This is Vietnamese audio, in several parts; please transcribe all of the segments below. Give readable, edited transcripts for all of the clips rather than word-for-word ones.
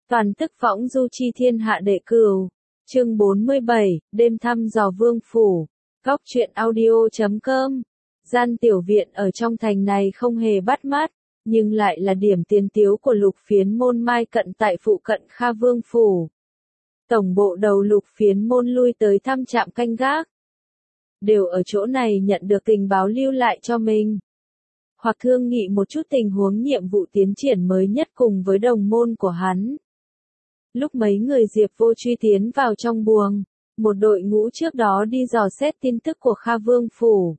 Toàn tức võng du chi thiên hạ đệ cửu. Chương 47, đêm thăm dò vương phủ. Góc truyện audio.com. Gian tiểu viện ở trong thành này không hề bắt mắt, nhưng lại là điểm tiền tiếu của Lục Phiến môn Mai Cận tại phụ cận Kha Vương phủ. Tổng bộ đầu Lục Phiến môn lui tới thăm trạm canh gác, đều ở chỗ này nhận được tình báo lưu lại cho mình, hoặc thương nghị một chút tình huống nhiệm vụ tiến triển mới nhất cùng với đồng môn của hắn. Lúc mấy người Diệp Vô Truy tiến vào trong buồng, một đội ngũ trước đó đi dò xét tin tức của Kha Vương phủ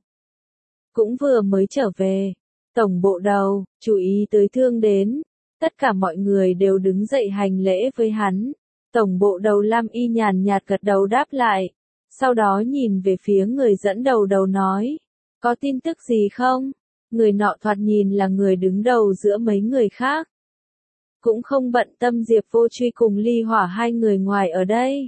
cũng vừa mới trở về. Tổng bộ đầu chú ý tới Thương đến, tất cả mọi người đều đứng dậy hành lễ với hắn. Tổng bộ đầu Lam Y nhàn nhạt gật đầu đáp lại, sau đó nhìn về phía người dẫn đầu nói, có tin tức gì không? Người nọ thoạt nhìn là người đứng đầu giữa mấy người khác, cũng không bận tâm Diệp Vô Truy cùng Ly Hỏa hai người ngoài ở đây.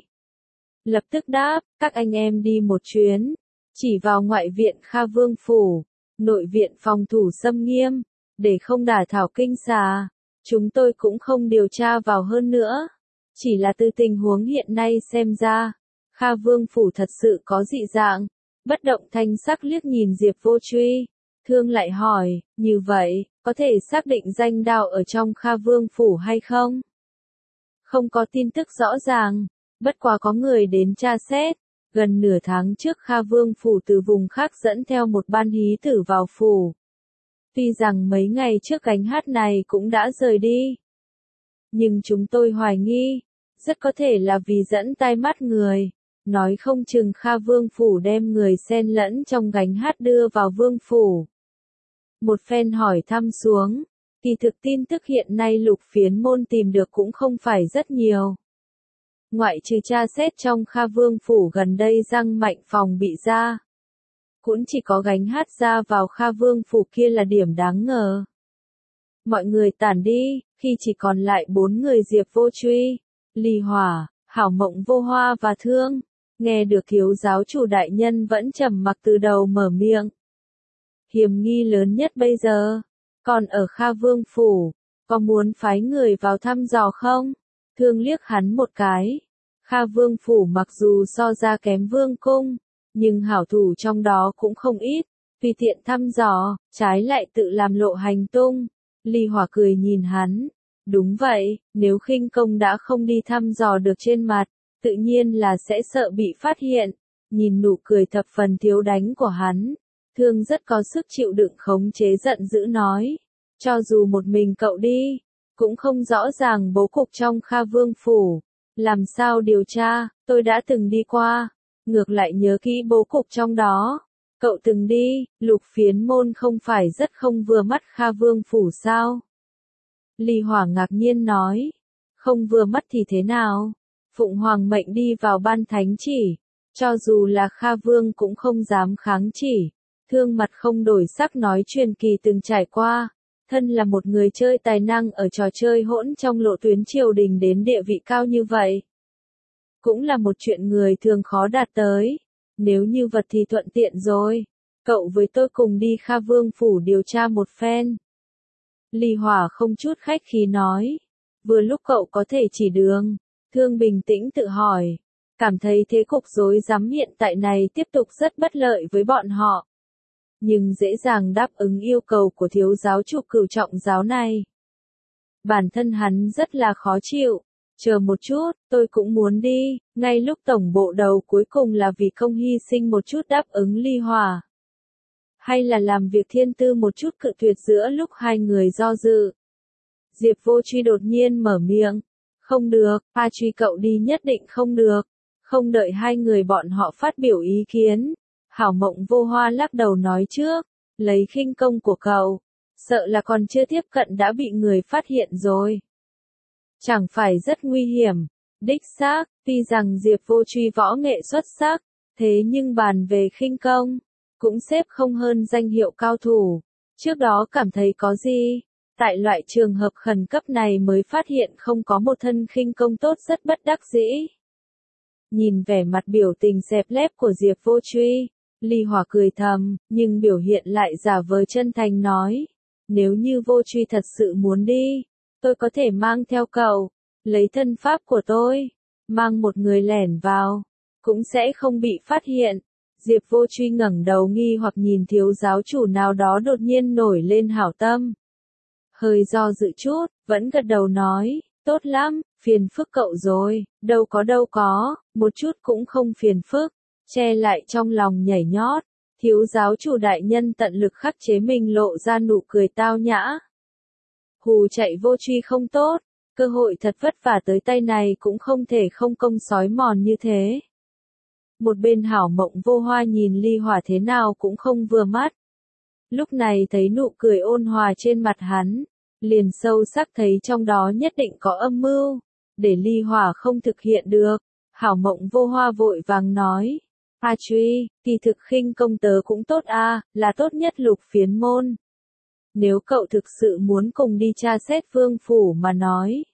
Lập tức đáp, các anh em đi một chuyến, chỉ vào ngoại viện Kha Vương phủ, nội viện phòng thủ xâm nghiêm, để không đả thảo kinh xà. Chúng tôi cũng không điều tra vào hơn nữa, chỉ là từ tình huống hiện nay xem ra, Kha Vương phủ thật sự có dị dạng. Bất động thanh sắc liếc nhìn Diệp Vô Truy, Thương lại hỏi, như vậy, có thể xác định danh đạo ở trong Kha Vương phủ hay không? Không có tin tức rõ ràng, bất quá có người đến tra xét. Gần nửa tháng trước Kha Vương phủ từ vùng khác dẫn theo một ban hí tử vào phủ. Tuy rằng mấy ngày trước gánh hát này cũng đã rời đi, nhưng chúng tôi hoài nghi, rất có thể là vì dẫn tai mắt người. Nói không chừng Kha Vương phủ đem người xen lẫn trong gánh hát đưa vào Vương phủ. Một phen hỏi thăm xuống, kỳ thực tin tức hiện nay Lục Phiến môn tìm được cũng không phải rất nhiều. Ngoại trừ tra xét trong Kha Vương phủ gần đây răng mạnh phòng bị ra, cũng chỉ có gánh hát ra vào Kha Vương phủ kia là điểm đáng ngờ. Mọi người tản đi, khi chỉ còn lại 4 người Diệp Vô Truy, Ly Hỏa, Hảo Mộng Vô Hoa và Thương. Nghe được thiếu giáo chủ đại nhân vẫn trầm mặc từ đầu mở miệng. Hiểm nghi lớn nhất bây giờ, còn ở Kha Vương phủ, có muốn phái người vào thăm dò không? Thương liếc hắn một cái. Kha Vương phủ mặc dù so ra kém Vương cung, nhưng hảo thủ trong đó cũng không ít, vì tiện thăm dò, trái lại tự làm lộ hành tung. Ly Hỏa cười nhìn hắn. Đúng vậy, nếu khinh công đã không đi thăm dò được trên mặt, tự nhiên là sẽ sợ bị phát hiện. Nhìn nụ cười thập phần thiếu đánh của hắn, Thương rất có sức chịu đựng khống chế giận dữ nói. Cho dù một mình cậu đi, cũng không rõ ràng bố cục trong Kha Vương phủ. Làm sao điều tra, tôi đã từng đi qua, ngược lại nhớ kỹ bố cục trong đó. Cậu từng đi, Lục Phiến môn không phải rất không vừa mắt Kha Vương phủ sao? Ly Hỏa ngạc nhiên nói. Không vừa mắt thì thế nào? Phụng Hoàng mệnh đi vào ban thánh chỉ, cho dù là Kha Vương cũng không dám kháng chỉ. Thương mặt không đổi sắc nói truyền kỳ từng trải qua, thân là một người chơi tài năng ở trò chơi hỗn trong lộ tuyến triều đình đến địa vị cao như vậy. Cũng là một chuyện người thường khó đạt tới, nếu như vật thì thuận tiện rồi. Cậu với tôi cùng đi Kha Vương phủ điều tra một phen. Ly Hỏa không chút khách khí nói, vừa lúc cậu có thể chỉ đường. Thương bình tĩnh tự hỏi, cảm thấy thế cục rối rắm hiện tại này tiếp tục rất bất lợi với bọn họ. Nhưng dễ dàng đáp ứng yêu cầu của thiếu giáo chủ cửu trọng giáo này. Bản thân hắn rất là khó chịu. Chờ một chút, tôi cũng muốn đi. Ngay lúc tổng bộ đầu cuối cùng là vì công hy sinh một chút đáp ứng Ly Hỏa, hay là làm việc thiên tư một chút cự tuyệt giữa lúc hai người do dự. Diệp Vô Truy đột nhiên mở miệng. Không được, A Truy cậu đi nhất định không được. Không đợi hai người bọn họ phát biểu ý kiến, Hảo Mộng Vô Hoa lắc đầu nói trước, lấy khinh công của cậu, sợ là còn chưa tiếp cận đã bị người phát hiện rồi. Chẳng phải rất nguy hiểm. Đích xác, tuy rằng Diệp Vô Truy võ nghệ xuất sắc, thế nhưng bàn về khinh công, cũng xếp không hơn danh hiệu cao thủ. Trước đó cảm thấy có gì, tại loại trường hợp khẩn cấp này mới phát hiện không có một thân khinh công tốt rất bất đắc dĩ. Nhìn vẻ mặt biểu tình xẹp lép của Diệp Vô Truy, Ly Hỏa cười thầm, nhưng biểu hiện lại giả vờ chân thành nói, nếu như Vô Truy thật sự muốn đi, tôi có thể mang theo cậu. lấy thân pháp của tôi, mang một người lẻn vào, cũng sẽ không bị phát hiện. Diệp Vô Truy ngẩng đầu nghi hoặc nhìn thiếu giáo chủ nào đó đột nhiên nổi lên hảo tâm. Hơi do dự chút, vẫn gật đầu nói, tốt lắm, phiền phức cậu rồi, đâu có, một chút cũng không phiền phức, che lại trong lòng nhảy nhót. Thiếu giáo chủ đại nhân tận lực khắc chế mình lộ ra nụ cười tao nhã. Hù chạy Vô Truy không tốt, cơ hội thật vất vả tới tay này cũng không thể không công sói mòn như thế. Một bên Hảo Mộng Vô Hoa nhìn Ly Hỏa thế nào cũng không vừa mắt. Lúc này thấy nụ cười ôn hòa trên mặt hắn, liền sâu sắc thấy trong đó nhất định có âm mưu, để Ly Hỏa không thực hiện được. Hảo Mộng Vô Hoa vội vàng nói, A Truy, kỳ thực khinh công tớ cũng tốt là tốt nhất Lục Phiến môn. Nếu cậu thực sự muốn cùng đi tra xét vương phủ mà nói,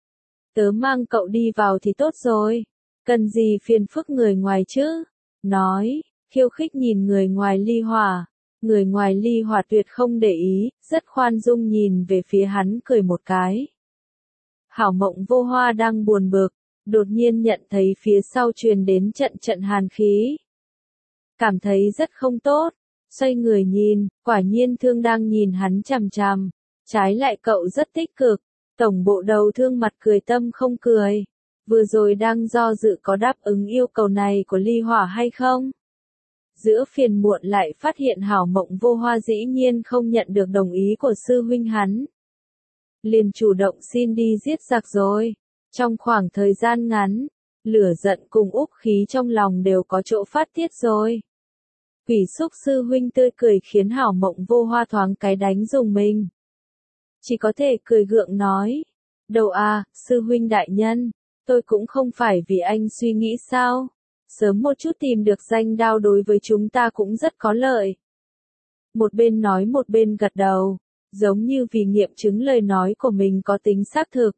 tớ mang cậu đi vào thì tốt rồi, cần gì phiền phức người ngoài chứ? Nói, khiêu khích nhìn người ngoài Ly Hỏa. Người ngoài Ly Hỏa tuyệt không để ý, rất khoan dung nhìn về phía hắn cười một cái. Hảo Mộng Vô Hoa đang buồn bực, đột nhiên nhận thấy phía sau truyền đến trận trận hàn khí. Cảm thấy rất không tốt, xoay người nhìn, quả nhiên Thương đang nhìn hắn chằm chằm, trái lại cậu rất tích cực. Tổng bộ đầu Thương mặt cười tâm không cười, vừa rồi đang do dự có đáp ứng yêu cầu này của Ly Hỏa hay không. Giữa phiền muộn lại phát hiện Hảo Mộng Vô Hoa dĩ nhiên không nhận được đồng ý của sư huynh hắn. Liền chủ động xin đi giết giặc rồi. Trong khoảng thời gian ngắn, lửa giận cùng úc khí trong lòng đều có chỗ phát tiết rồi. Quỷ xúc sư huynh tươi cười khiến Hảo Mộng Vô Hoa thoáng cái đánh dùng mình. Chỉ có thể cười gượng nói, đâu sư huynh đại nhân, tôi cũng không phải vì anh suy nghĩ sao. Sớm một chút tìm được danh đao đối với chúng ta cũng rất có lợi. Một bên nói một bên gật đầu, giống như vì nghiệm chứng lời nói của mình có tính xác thực.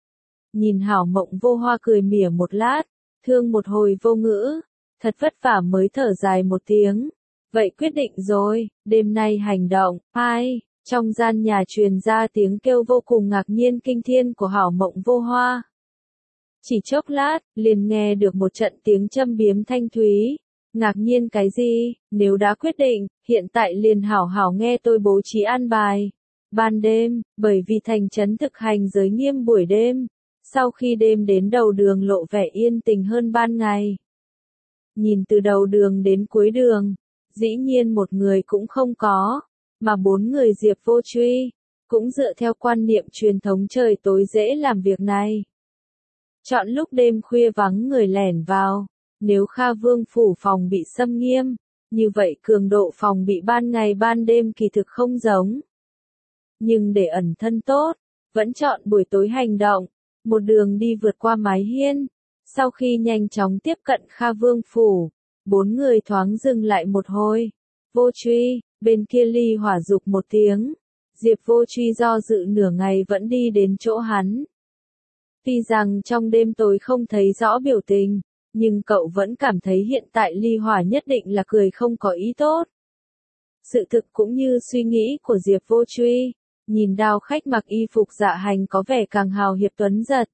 Nhìn Hảo Mộng Vô Hoa cười mỉa một lát, Thương một hồi vô ngữ, thật vất vả mới thở dài một tiếng. Vậy quyết định rồi, đêm nay hành động, ai? Trong gian nhà truyền ra tiếng kêu vô cùng ngạc nhiên kinh thiên của Hảo Mộng Vô Hoa. Chỉ chốc lát, liền nghe được một trận tiếng châm biếm thanh thúy. Ngạc nhiên cái gì, nếu đã quyết định, hiện tại liền hảo hảo nghe tôi bố trí an bài. Ban đêm, bởi vì thành trấn thực hành giới nghiêm buổi đêm, sau khi đêm đến đầu đường lộ vẻ yên tình hơn ban ngày. Nhìn từ đầu đường đến cuối đường, dĩ nhiên một người cũng không có, mà 4 người Diệp Vô Truy, cũng dựa theo quan niệm truyền thống trời tối dễ làm việc này. Chọn lúc đêm khuya vắng người lẻn vào, nếu Kha Vương phủ phòng bị xâm nghiêm, như vậy cường độ phòng bị ban ngày ban đêm kỳ thực không giống. Nhưng để ẩn thân tốt, vẫn chọn buổi tối hành động, một đường đi vượt qua mái hiên. Sau khi nhanh chóng tiếp cận Kha Vương phủ, 4 người thoáng dừng lại một hồi. Vô Truy, bên kia Ly Hỏa dục một tiếng. Diệp Vô Truy do dự nửa ngày vẫn đi đến chỗ hắn. Tuy rằng trong đêm tối không thấy rõ biểu tình, nhưng cậu vẫn cảm thấy hiện tại Ly Hỏa nhất định là cười không có ý tốt. Sự thực cũng như suy nghĩ của Diệp Vô Truy, nhìn Đao khách mặc y phục dạ hành có vẻ càng hào hiệp tuấn giật.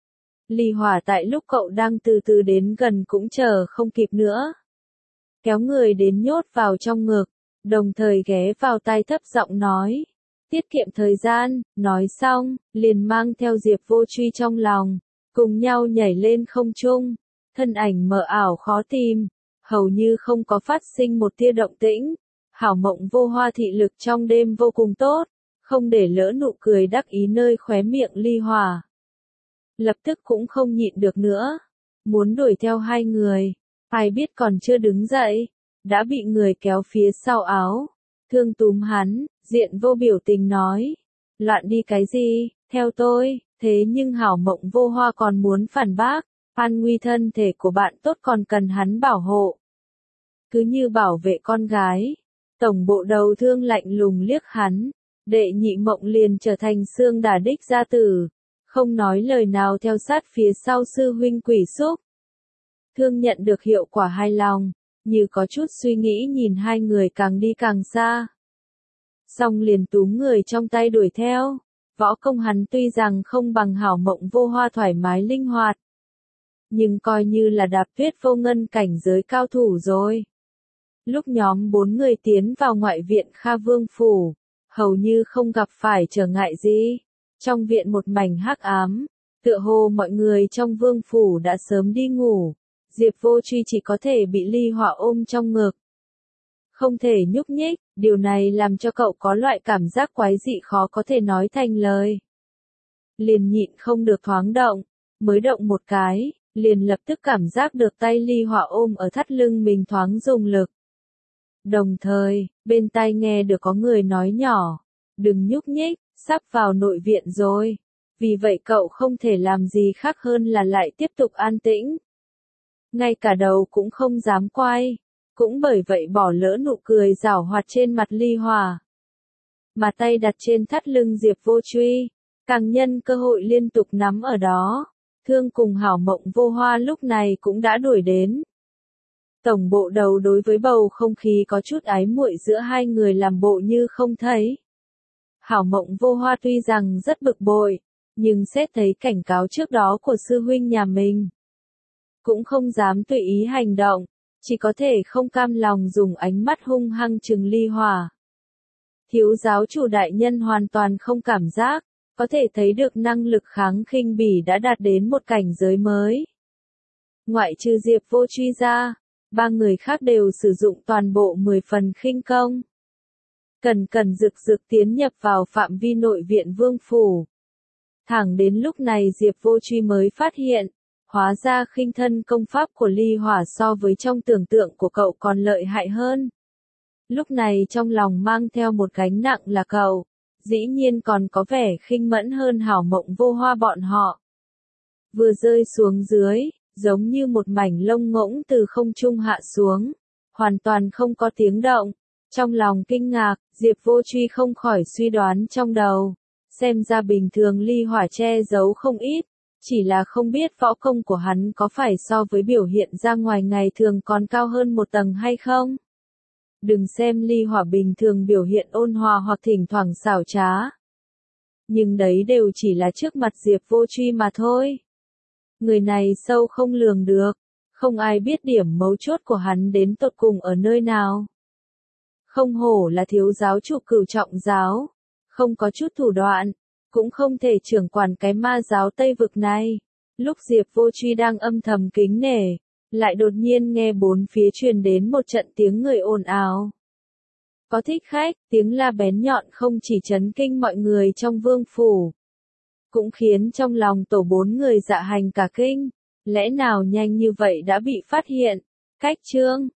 Ly Hỏa tại lúc cậu đang từ từ đến gần cũng chờ không kịp nữa. Kéo người đến nhốt vào trong ngực, đồng thời ghé vào tai thấp giọng nói. Tiết kiệm thời gian, nói xong, liền mang theo Diệp Vô Truy trong lòng, cùng nhau nhảy lên không trung, thân ảnh mờ ảo khó tìm, hầu như không có phát sinh một tia động tĩnh. Hảo Mộng Vô Hoa thị lực trong đêm vô cùng tốt, không để lỡ nụ cười đắc ý nơi khóe miệng Ly Hỏa. Lập tức cũng không nhịn được nữa, muốn đuổi theo hai người, ai biết còn chưa đứng dậy, đã bị người kéo phía sau áo. Thương túm hắn, diện vô biểu tình nói, loạn đi cái gì, theo tôi. Thế nhưng Hảo Mộng Vô Hoa còn muốn phản bác, an nguy thân thể của bạn tốt còn cần hắn bảo hộ. Cứ như bảo vệ con gái, tổng bộ đầu Thương lạnh lùng liếc hắn, Đệ Nhị Mộng liền trở thành xương đả đích gia tử, không nói lời nào theo sát phía sau sư huynh Quỷ Xúc. Thương nhận được hiệu quả hài lòng, như có chút suy nghĩ nhìn hai người càng đi càng xa. Xong liền túm người trong tay đuổi theo. Võ công hắn tuy rằng không bằng Hảo Mộng Vô Hoa thoải mái linh hoạt, nhưng coi như là đạp tuyết vô ngân cảnh giới cao thủ rồi. Lúc nhóm 4 người tiến vào ngoại viện Kha Vương Phủ, hầu như không gặp phải trở ngại gì. Trong viện một mảnh hắc ám, tựa hồ mọi người trong Vương Phủ đã sớm đi ngủ. Diệp Vô Truy chỉ có thể bị Ly Hỏa ôm trong ngực. Không thể nhúc nhích, điều này làm cho cậu có loại cảm giác quái dị khó có thể nói thành lời. Liền nhịn không được thoáng động, mới động một cái, liền lập tức cảm giác được tay Ly Hỏa ôm ở thắt lưng mình thoáng dùng lực. Đồng thời, bên tai nghe được có người nói nhỏ, đừng nhúc nhích, sắp vào nội viện rồi. Vì vậy cậu không thể làm gì khác hơn là lại tiếp tục an tĩnh. Ngay cả đầu cũng không dám quay, cũng bởi vậy bỏ lỡ nụ cười giảo hoạt trên mặt Ly Hỏa. Mà tay đặt trên thắt lưng Diệp Vô Truy, càng nhân cơ hội liên tục nắm ở đó. Thương cùng Hảo Mộng Vô Hoa lúc này cũng đã đuổi đến. Tổng bộ đầu đối với bầu không khí có chút ái muội giữa hai người làm bộ như không thấy. Hảo Mộng Vô Hoa tuy rằng rất bực bội, nhưng xét thấy cảnh cáo trước đó của sư huynh nhà mình, cũng không dám tùy ý hành động, chỉ có thể không cam lòng dùng ánh mắt hung hăng trừng Ly Hỏa. Thiếu giáo chủ đại nhân hoàn toàn không cảm giác, có thể thấy được năng lực kháng khinh bỉ đã đạt đến một cảnh giới mới. Ngoại trừ Diệp Vô Truy ra, 3 người khác đều sử dụng toàn bộ 10 phần khinh công. Cần rực rực tiến nhập vào phạm vi nội viện Vương Phủ. Thẳng đến lúc này Diệp Vô Truy mới phát hiện, hóa ra khinh thân công pháp của Ly Hỏa so với trong tưởng tượng của cậu còn lợi hại hơn. Lúc này trong lòng mang theo một gánh nặng là cậu, dĩ nhiên còn có vẻ khinh mẫn hơn Hảo Mộng Vô Hoa bọn họ. Vừa rơi xuống dưới, giống như một mảnh lông ngỗng từ không trung hạ xuống, hoàn toàn không có tiếng động. Trong lòng kinh ngạc, Diệp Vô Truy không khỏi suy đoán trong đầu, xem ra bình thường Ly Hỏa che giấu không ít, chỉ là không biết võ công của hắn có phải so với biểu hiện ra ngoài ngày thường còn cao hơn một tầng hay không. Đừng xem Ly Hỏa bình thường biểu hiện ôn hòa hoặc thỉnh thoảng xảo trá, nhưng đấy đều chỉ là trước mặt Diệp Vô Truy mà thôi. Người này sâu không lường được, không ai biết điểm mấu chốt của hắn đến tột cùng ở nơi nào. Không hổ là thiếu giáo chủ Cửu Trọng giáo, không có chút thủ đoạn, cũng không thể trưởng quản cái ma giáo Tây Vực này. Lúc Diệp Vô Truy đang âm thầm kính nể, lại đột nhiên nghe bốn phía truyền đến một trận tiếng người ồn ào. Có thích khách, tiếng la bén nhọn không chỉ chấn kinh mọi người trong Vương Phủ, cũng khiến trong lòng tổ 4 người dạ hành cả kinh. Lẽ nào nhanh như vậy đã bị phát hiện? Cách chương